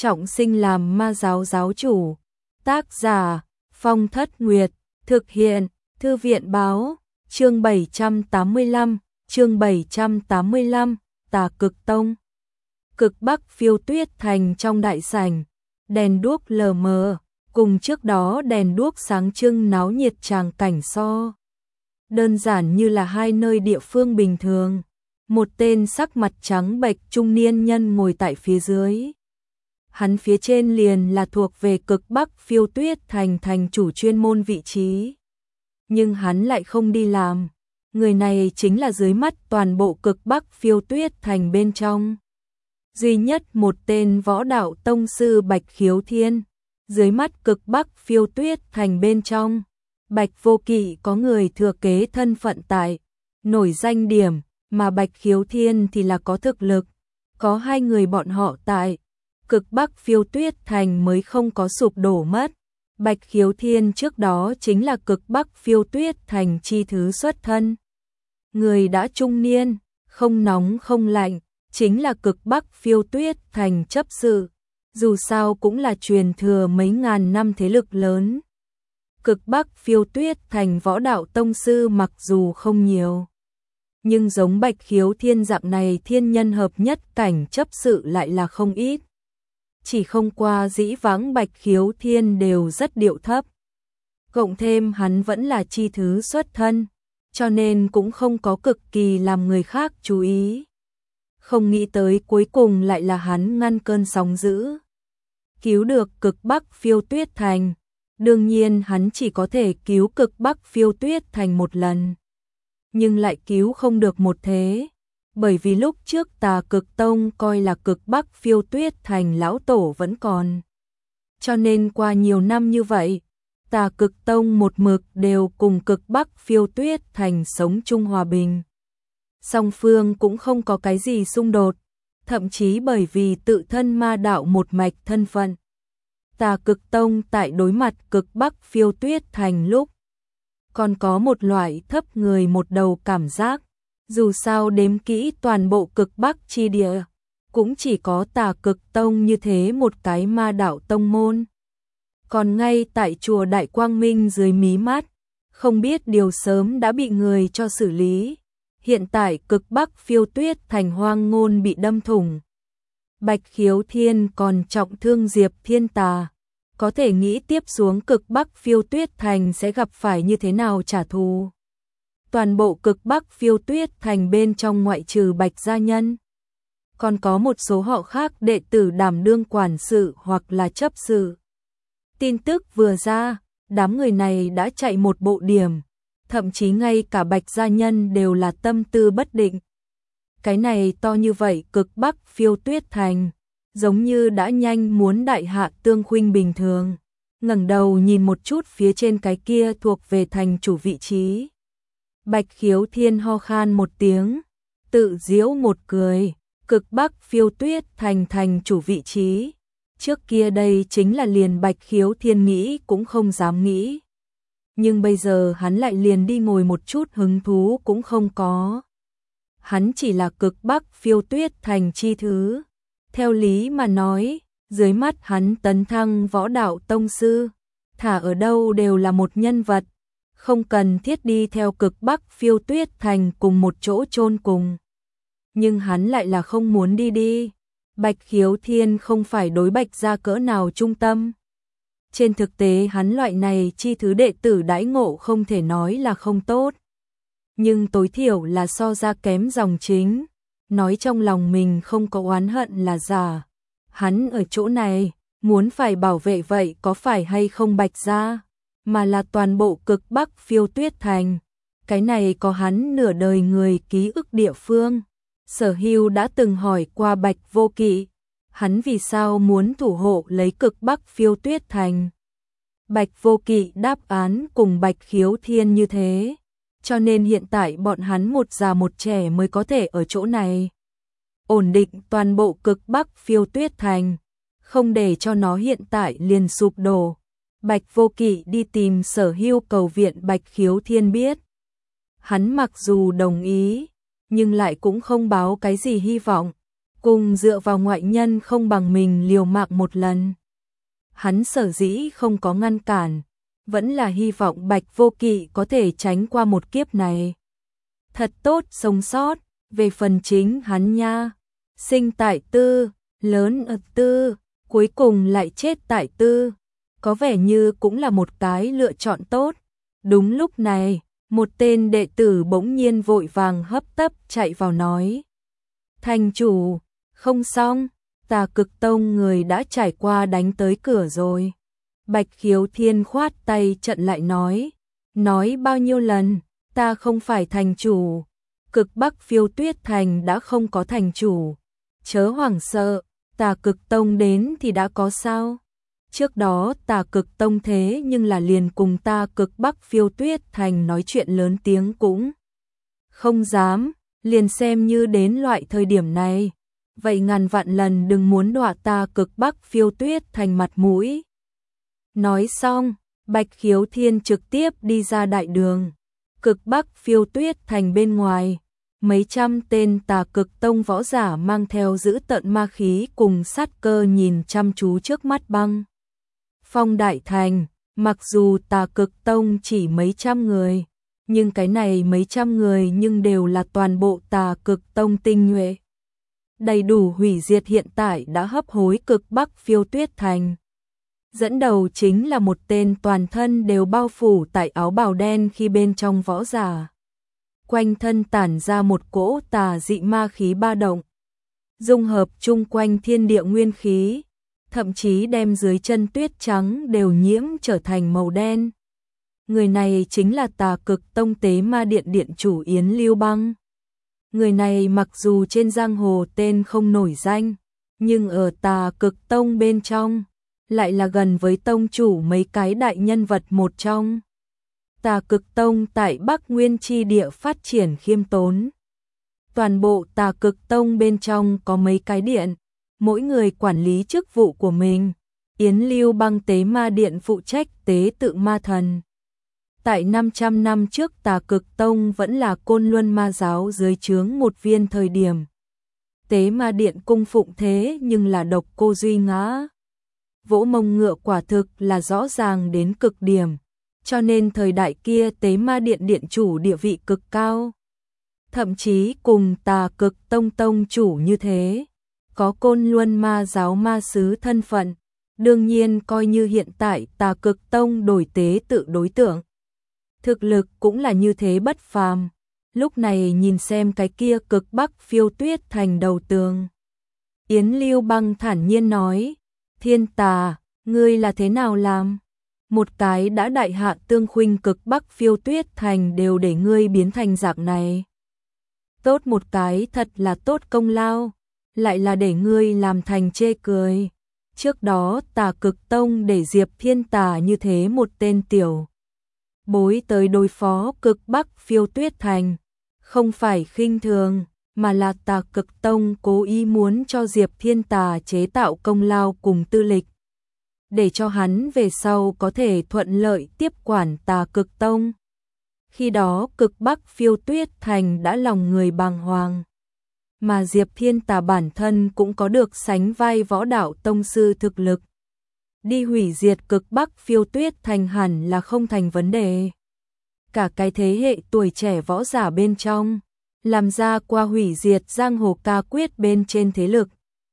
trọng sinh làm ma giáo giáo chủ. Tác giả Phong Thất Nguyệt. Thực hiện Thư viện Báo. Chương 785. Tà Cực Tông. Cực Bắc Phiêu Tuyết Thành. Trong đại sảnh, đèn đuốc lờ mờ, cùng trước đó đèn đuốc sáng trưng náo nhiệt tràng cảnh so. Đơn giản như là hai nơi địa phương bình thường. Một tên sắc mặt trắng bệch trung niên nhân ngồi tại phía dưới. Hắn phía trên liền là thuộc về Cực Bắc Phiêu Tuyết Thành thành chủ chuyên môn vị trí. Nhưng hắn lại không đi làm. Người này chính là dưới mắt toàn bộ Cực Bắc Phiêu Tuyết Thành bên trong duy nhất một tên võ đạo tông sư Bạch Khiếu Thiên. Dưới mắt Cực Bắc Phiêu Tuyết Thành bên trong, Bạch Vô Kỵ có người thừa kế thân phận tại nổi danh điểm, mà Bạch Khiếu Thiên thì là có thực lực. Có hai người bọn họ tại Cực Bắc Phiêu Tuyết Thành mới không có sụp đổ mất. Bạch Khiếu Thiên trước đó chính là Cực Bắc Phiêu Tuyết Thành chi thứ xuất thân. Người đã trung niên, không nóng không lạnh, chính là Cực Bắc Phiêu Tuyết Thành chấp sự. Dù sao cũng là truyền thừa mấy ngàn năm thế lực lớn. Cực Bắc Phiêu Tuyết Thành võ đạo tông sư mặc dù không nhiều, nhưng giống Bạch Khiếu Thiên dạng này thiên nhân hợp nhất cảnh chấp sự lại là không ít. Chỉ không qua dĩ vãng Bạch Khiếu Thiên đều rất điệu thấp. Cộng thêm hắn vẫn là chi thứ xuất thân, cho nên cũng không có cực kỳ làm người khác chú ý. Không nghĩ tới cuối cùng lại là hắn ngăn cơn sóng dữ, cứu được Cực Bắc Phiêu Tuyết Thành. Đương nhiên hắn chỉ có thể cứu Cực Bắc Phiêu Tuyết Thành một lần, nhưng lại cứu không được một thế. Bởi vì lúc trước Tà Cực Tông coi là Cực Bắc Phiêu Tuyết Thành lão tổ vẫn còn. Cho nên qua nhiều năm như vậy, Tà Cực Tông một mực đều cùng Cực Bắc Phiêu Tuyết Thành sống chung hòa bình. Song phương cũng không có cái gì xung đột, thậm chí bởi vì tự thân ma đạo một mạch thân phận. Tà Cực Tông tại đối mặt Cực Bắc Phiêu Tuyết Thành lúc, còn có một loại thấp người một đầu cảm giác. Dù sao đếm kỹ toàn bộ Cực Bắc chi địa, cũng chỉ có Tà Cực Tông như thế một cái ma đạo tông môn. Còn ngay tại chùa Đại Quang Minh dưới mí mắt, không biết điều sớm đã bị người cho xử lý. Hiện tại Cực Bắc Phiêu Tuyết Thành hoang ngôn bị đâm thủng. Bạch Khiếu Thiên còn trọng thương Diệp Thiên Tà. Có thể nghĩ tiếp xuống Cực Bắc Phiêu Tuyết Thành sẽ gặp phải như thế nào trả thù. Toàn bộ Cực Bắc Phiêu Tuyết Thành bên trong ngoại trừ Bạch gia nhân, còn có một số họ khác đệ tử đảm đương quản sự hoặc là chấp sự. Tin tức vừa ra, đám người này đã chạy một bộ điểm, thậm chí ngay cả Bạch gia nhân đều là tâm tư bất định. Cái này to như vậy Cực Bắc Phiêu Tuyết Thành, giống như đã nhanh muốn đại hạ tương khuynh bình thường. Ngẩng đầu nhìn một chút phía trên cái kia thuộc về thành chủ vị trí. Bạch Khiếu Thiên ho khan một tiếng, tự giễu một cười. Cực Bắc Phiêu Tuyết Thành thành chủ vị trí, trước kia đây chính là liền Bạch Khiếu Thiên nghĩ cũng không dám nghĩ. Nhưng bây giờ hắn lại liền đi ngồi một chút hứng thú cũng không có. Hắn chỉ là Cực Bắc Phiêu Tuyết Thành chi thứ. Theo lý mà nói, dưới mắt hắn tấn thăng võ đạo tông sư, thả ở đâu đều là một nhân vật, không cần thiết đi theo Cực Bắc Phiêu Tuyết Thành cùng một chỗ chôn cùng. Nhưng hắn lại là không muốn đi. Bạch Khiếu Thiên không phải đối Bạch gia cỡ nào trung tâm. Trên thực tế hắn loại này chi thứ đệ tử đãi ngộ không thể nói là không tốt, nhưng tối thiểu là so ra kém dòng chính. Nói trong lòng mình không có oán hận là giả. Hắn ở chỗ này, muốn phải bảo vệ vậy có phải hay không Bạch gia, mà là toàn bộ Cực Bắc Phiêu Tuyết Thành. Cái này có hắn nửa đời người ký ức địa phương. Sở Hưu đã từng hỏi qua Bạch Vô Kỵ, hắn vì sao muốn thủ hộ lấy Cực Bắc Phiêu Tuyết Thành. Bạch Vô Kỵ đáp án cùng Bạch Khiếu Thiên như thế, cho nên hiện tại bọn hắn một già một trẻ mới có thể ở chỗ này ổn định toàn bộ Cực Bắc Phiêu Tuyết Thành, không để cho nó hiện tại liền sụp đổ. Bạch Vô Kỵ đi tìm Sở Hưu cầu viện Bạch Khiếu Thiên biết. Hắn mặc dù đồng ý, nhưng lại cũng không báo cái gì hy vọng. cùng dựa vào ngoại nhân không bằng mình liều mạng một lần. Hắn sở dĩ không có ngăn cản, vẫn là hy vọng Bạch Vô Kỵ có thể tránh qua một kiếp này. Thật tốt sống sót, về phần chính hắn nha, sinh tại Tư, lớn ở Tư, cuối cùng lại chết tại Tư, có vẻ như cũng là một cái lựa chọn tốt. Đúng lúc này, một tên đệ tử bỗng nhiên vội vàng hấp tấp chạy vào nói: "Thành chủ, không xong, Tà Cực Tông người đã trải qua đánh tới cửa rồi." Bạch Khiếu Thiên khoát tay chặn lại nói bao nhiêu lần, ta không phải thành chủ, Cực Bắc Phiêu Tuyết Thành đã không có thành chủ, chớ hoảng sợ, Tà Cực Tông đến thì đã có sao? Trước đó Tà Cực Tông thế nhưng là liền cùng ta Cực Bắc Phiêu Tuyết Thành nói chuyện lớn tiếng cũng không dám, liền xem như đến loại thời điểm này, vậy ngàn vạn lần đừng muốn đọa ta Cực Bắc Phiêu Tuyết Thành mặt mũi. Nói xong, Bạch Khiếu Thiên trực tiếp đi ra đại đường. Cực Bắc Phiêu Tuyết Thành bên ngoài, mấy trăm tên Tà Cực Tông võ giả mang theo dữ tợn ma khí cùng sát cơ nhìn chăm chú trước mắt Băng Phong đại thành. Mặc dù Tà Cực Tông chỉ mấy trăm người, nhưng cái này mấy trăm người nhưng đều là toàn bộ Tà Cực Tông tinh nhuệ, đầy đủ hủy diệt hiện tại đã hấp hối Cực Bắc Phiêu Tuyết Thành. Dẫn đầu chính là một tên toàn thân đều bao phủ tại áo bào đen khi bên trong võ giả. Quanh thân tản ra một cỗ tà dị ma khí ba động, dung hợp chung quanh thiên địa nguyên khí, thậm chí đem dưới chân tuyết trắng đều nhiễm trở thành màu đen. Người này chính là Tà Cực Tông Tế Ma Điện điện chủ Yến Lưu Băng. Người này mặc dù trên giang hồ tên không nổi danh, nhưng ở Tà Cực Tông bên trong lại là gần với tông chủ mấy cái đại nhân vật một trong. Tà Cực Tông tại Bắc Nguyên chi địa phát triển khiêm tốn. Toàn bộ Tà Cực Tông bên trong có mấy cái điện, mỗi người quản lý chức vụ của mình. Yến Lưu Băng Tế Ma Điện phụ trách tế tự ma thần. Tại 500 năm trước Tà Cực Tông vẫn là Côn Luân Ma giáo dưới trướng một viên thời điểm. Tế Ma Điện cung phụng thế nhưng là độc cô duy ngã. Vỗ mông ngựa quả thực là rõ ràng đến cực điểm, cho nên thời đại kia Tế Ma Điện điện chủ địa vị cực cao. Thậm chí cùng Tà Cực Tông tông chủ như thế, có Côn Luân Ma giáo ma sứ thân phận, đương nhiên coi như hiện tại Tà Cực Tông đổi tế tự đối tượng. Thực lực cũng là như thế bất phàm. Lúc này nhìn xem cái kia Cực Bắc Phiêu Tuyết Thành đầu tường, Yến Lưu Băng thản nhiên nói: "Thiên Tà, ngươi là thế nào làm? Một cái đã đại hạ tương khuynh Cực Bắc Phiêu Tuyết Thành đều để ngươi biến thành dạng này. Tốt một cái thật là tốt công lao, lại là để ngươi làm thành chê cười. Trước đó Tà Cực Tông để Diệp Thiên Tà như thế một tên tiểu bối tới đối phó Cực Bắc Phiêu Tuyết Thành, không phải khinh thường, mà là Tà Cực Tông cố ý muốn cho Diệp Thiên Tà chế tạo công lao cùng tư lịch, để cho hắn về sau có thể thuận lợi tiếp quản Tà Cực Tông. Khi đó Cực Bắc Phiêu Tuyết Thành đã lòng người bàng hoàng, mà Diệp Thiên Tà bản thân cũng có được sánh vai võ đạo tông sư thực lực. Đi hủy diệt Cực Bắc Phiêu Tuyết Thành hẳn là không thành vấn đề. Cả cái thế hệ tuổi trẻ võ giả bên trong, làm ra qua hủy diệt giang hồ ca quyết bên trên thế lực,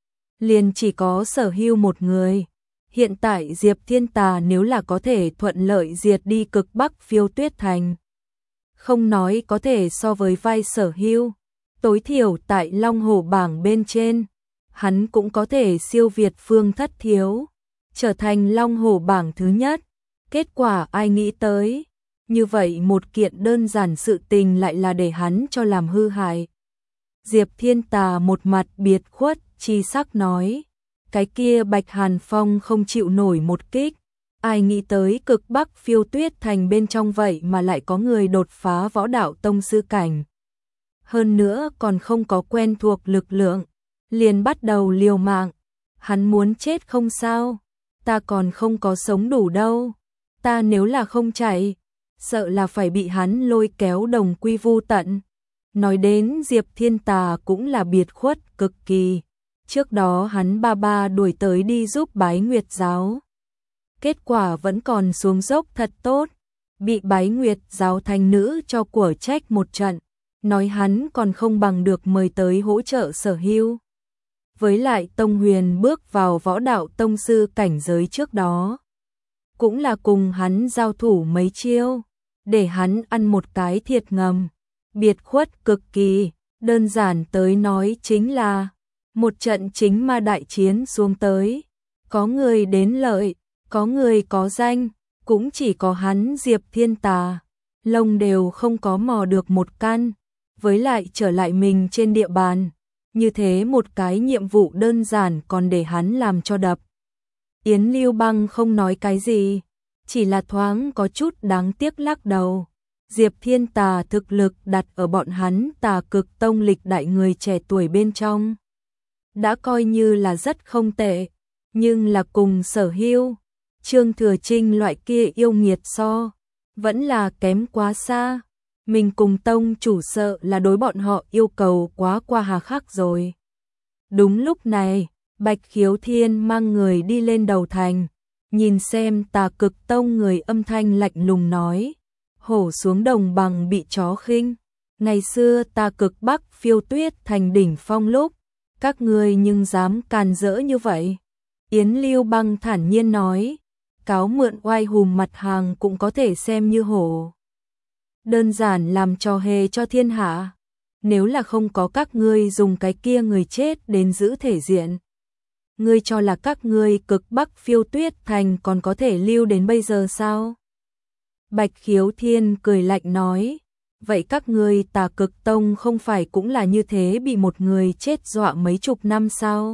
liền chỉ có Sở Hưu một người. Hiện tại Diệp Thiên Tà nếu là có thể thuận lợi diệt đi Cực Bắc Phiêu Tuyết Thành, không nói có thể so với vai Sở Hưu, tối thiểu tại Long Hổ bảng bên trên, hắn cũng có thể siêu việt Phương Thất Thiếu, trở thành Long Hổ bảng thứ nhất. Kết quả ai nghĩ tới, như vậy một kiện đơn giản sự tình lại là để hắn cho làm hư hại. Diệp Thiên Tà một mặt biệt khuất chi sắc nói: "Cái kia Bạch Hàn Phong không chịu nổi một kích, ai nghĩ tới Cực Bắc Phiêu Tuyết Thành bên trong vậy mà lại có người đột phá võ đạo tông sư cảnh. Hơn nữa còn không có quen thuộc lực lượng, liền bắt đầu liều mạng. Hắn muốn chết không sao, ta còn không có sống đủ đâu. Ta nếu là không chạy, sợ là phải bị hắn lôi kéo đồng quy vu tận." Nói đến Diệp Thiên Tà cũng là biệt khuất cực kỳ. Trước đó hắn ba đuổi tới đi giúp Bái Nguyệt giáo. Kết quả vẫn còn xuống dốc thật tốt, bị Bái Nguyệt giáo thánh nữ cho của trách một trận, nói hắn còn không bằng được mời tới hỗ trợ Sở Hưu. Với lại Tông Huyền bước vào võ đạo tông sư cảnh giới trước đó, cũng là cùng hắn giao thủ mấy chiêu, để hắn ăn một cái thiệt ngầm, biệt khuất cực kỳ, đơn giản tới nói chính là một trận chính ma đại chiến xuống tới, có người đến lợi, có người có danh, cũng chỉ có hắn Diệp Thiên Tà, lông đều không có mò được một căn, với lại trở lại mình trên địa bàn, như thế một cái nhiệm vụ đơn giản còn để hắn làm cho đập. Yến Lưu Băng không nói cái gì, chỉ là thoáng có chút đáng tiếc lắc đầu. Diệp Thiên Tà thực lực đặt ở bọn hắn Tà Cực Tông lịch đại người trẻ tuổi bên trong, đã coi như là rất không tệ, nhưng là cùng Sở Hưu, Trương Thừa Trinh loại kia yêu nghiệt so, vẫn là kém quá xa. Mình cùng tông chủ sợ là đối bọn họ yêu cầu quá qua hà khắc rồi. Đúng lúc này, Bạch Khiếu Thiên mang người đi lên đầu thành, nhìn xem Tà Cực Tông người âm thanh lạnh lùng nói, hổ xuống đồng bằng bị chó khinh. Ngày xưa Tà Cực Bắc Phiêu Tuyết thành đỉnh phong lúc, các ngươi nhưng dám càn rỡ như vậy. Yến Lưu Băng thản nhiên nói, cáo mượn oai hùm mặt hàng cũng có thể xem như hổ. Đơn giản làm trò hề cho thiên hạ. Nếu là không có các ngươi dùng cái kia người chết đến giữ thể diện, ngươi cho là các ngươi Cực Bắc Phiêu Tuyết thành còn có thể lưu đến bây giờ sao? Bạch Khiếu Thiên cười lạnh nói, vậy các ngươi Tà Cực Tông không phải cũng là như thế bị một người chết dọa mấy chục năm sao?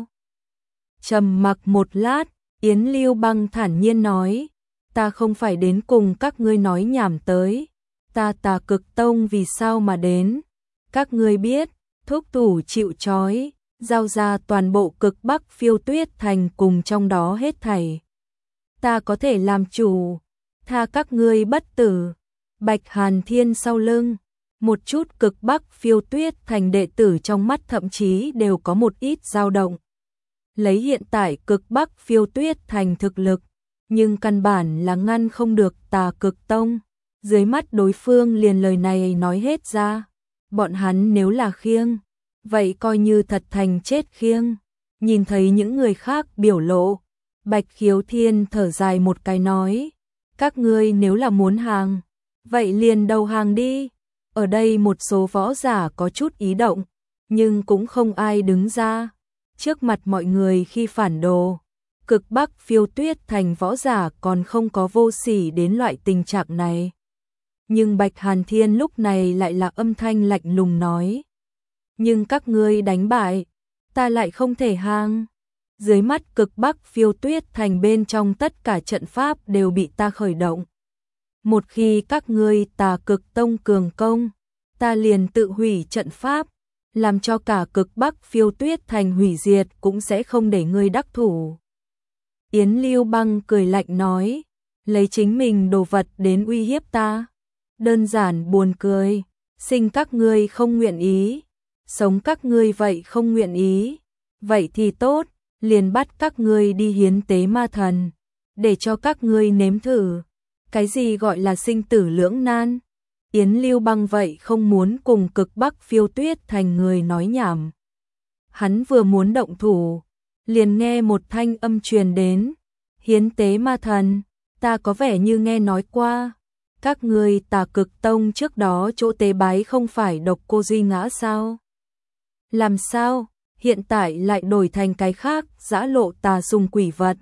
Trầm mặc một lát, Yến Lưu Băng thản nhiên nói, ta không phải đến cùng các ngươi nói nhảm tới, ta Tà Cực Tông vì sao mà đến? Các ngươi biết, thúc thủ chịu trói, giao ra toàn bộ Cực Bắc Phiêu Tuyết thành cùng trong đó hết thảy. Ta có thể làm chủ, tha các ngươi bất tử. Bạch Hàn Thiên sau lưng, một chút Cực Bắc Phiêu Tuyết thành đệ tử trong mắt thậm chí đều có một ít dao động. Lấy hiện tại Cực Bắc Phiêu Tuyết thành thực lực, nhưng căn bản là ngăn không được Tà Cực Tông. Dưới mắt đối phương liền lời này nói hết ra, bọn hắn nếu là khiêng, vậy coi như thật thành chết khiêng. Nhìn thấy những người khác biểu lộ, Bạch Khiếu Thiên thở dài một cái nói, các ngươi nếu là muốn hàng, vậy liền đầu hàng đi. Ở đây một số võ giả có chút ý động, nhưng cũng không ai đứng ra. Trước mặt mọi người khi phản đồ, Cực Bắc Phiêu Tuyết thành võ giả còn không có vô sỉ đến loại tình trạng này. Nhưng Bạch Hàn Thiên lúc này lại là âm thanh lạnh lùng nói, nhưng các ngươi đánh bại, ta lại không thể hàng. Dưới mắt Cực Bắc Phiêu Tuyết thành bên trong tất cả trận pháp đều bị ta khởi động. Một khi các ngươi Tà Cực Tông cường công, ta liền tự hủy trận pháp, làm cho cả Cực Bắc Phiêu Tuyết thành hủy diệt cũng sẽ không để ngươi đắc thủ. Yến Lưu Băng cười lạnh nói, lấy chính mình đồ vật đến uy hiếp ta. Đơn giản buồn cười, sinh các ngươi không nguyện ý, sống các ngươi vậy không nguyện ý. Vậy thì tốt, liền bắt các ngươi đi hiến tế ma thần, để cho các ngươi nếm thử. Cái gì gọi là sinh tử lưỡng nan? Yến Lưu Băng vậy không muốn cùng Cực Bắc Phiêu Tuyết thành người nói nhảm. Hắn vừa muốn động thủ, liền nghe một thanh âm truyền đến, hiến tế ma thần, ta có vẻ như nghe nói qua. Các ngươi Tà Cực Tông trước đó chỗ tế bái không phải Độc Cô Duy Ngã sao? Làm sao, hiện tại lại đổi thành cái khác, giã lộ tà sùng quỷ vật?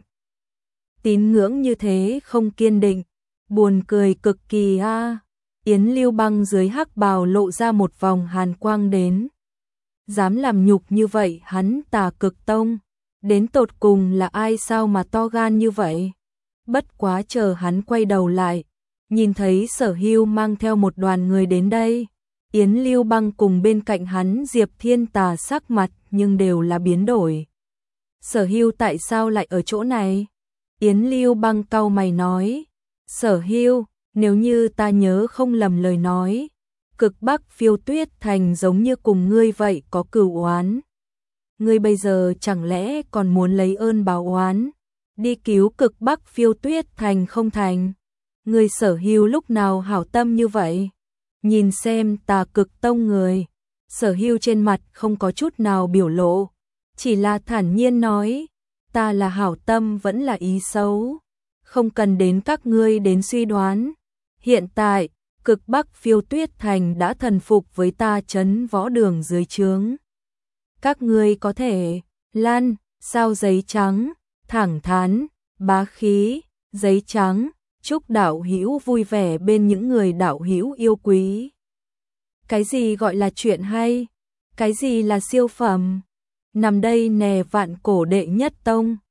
Tín ngưỡng như thế không kiên định, buồn cười cực kỳ a. Yến Lưu Băng dưới hắc bào lộ ra một vòng hàn quang đến. Dám làm nhục như vậy hắn Tà Cực Tông, đến tột cùng là ai sao mà to gan như vậy? Bất quá chờ hắn quay đầu lại, nhìn thấy Sở Hưu mang theo một đoàn người đến đây, Yến Lưu Băng cùng bên cạnh hắn Diệp Thiên Tà sắc mặt nhưng đều là biến đổi. Sở Hưu tại sao lại ở chỗ này? Yến Lưu Băng cau mày nói, Sở Hưu, nếu như ta nhớ không lầm lời nói, Cực Bắc Phiêu Tuyết thành giống như cùng ngươi vậy có cừu oán. ngươi bây giờ chẳng lẽ còn muốn lấy ơn báo oán, đi cứu Cực Bắc Phiêu Tuyết Thành không thành? Ngươi Sở Hưu lúc nào hảo tâm như vậy? Nhìn xem Tà Cực Tông người. Sở Hưu trên mặt không có chút nào biểu lộ, chỉ là thản nhiên nói, ta là hảo tâm vẫn là ý xấu, không cần đến các ngươi đến suy đoán. Hiện tại, Cực Bắc Phiêu Tuyết Thành đã thần phục với ta Trấn Võ Đường dưới trướng. Các ngươi có thể lan, sao giấy trắng, thẳng thắn, bá khí, giấy trắng, chúc đạo hữu vui vẻ bên những người đạo hữu yêu quý. Cái gì gọi là chuyện hay? Cái gì là siêu phẩm? Nằm đây nè Vạn Cổ đệ nhất tông.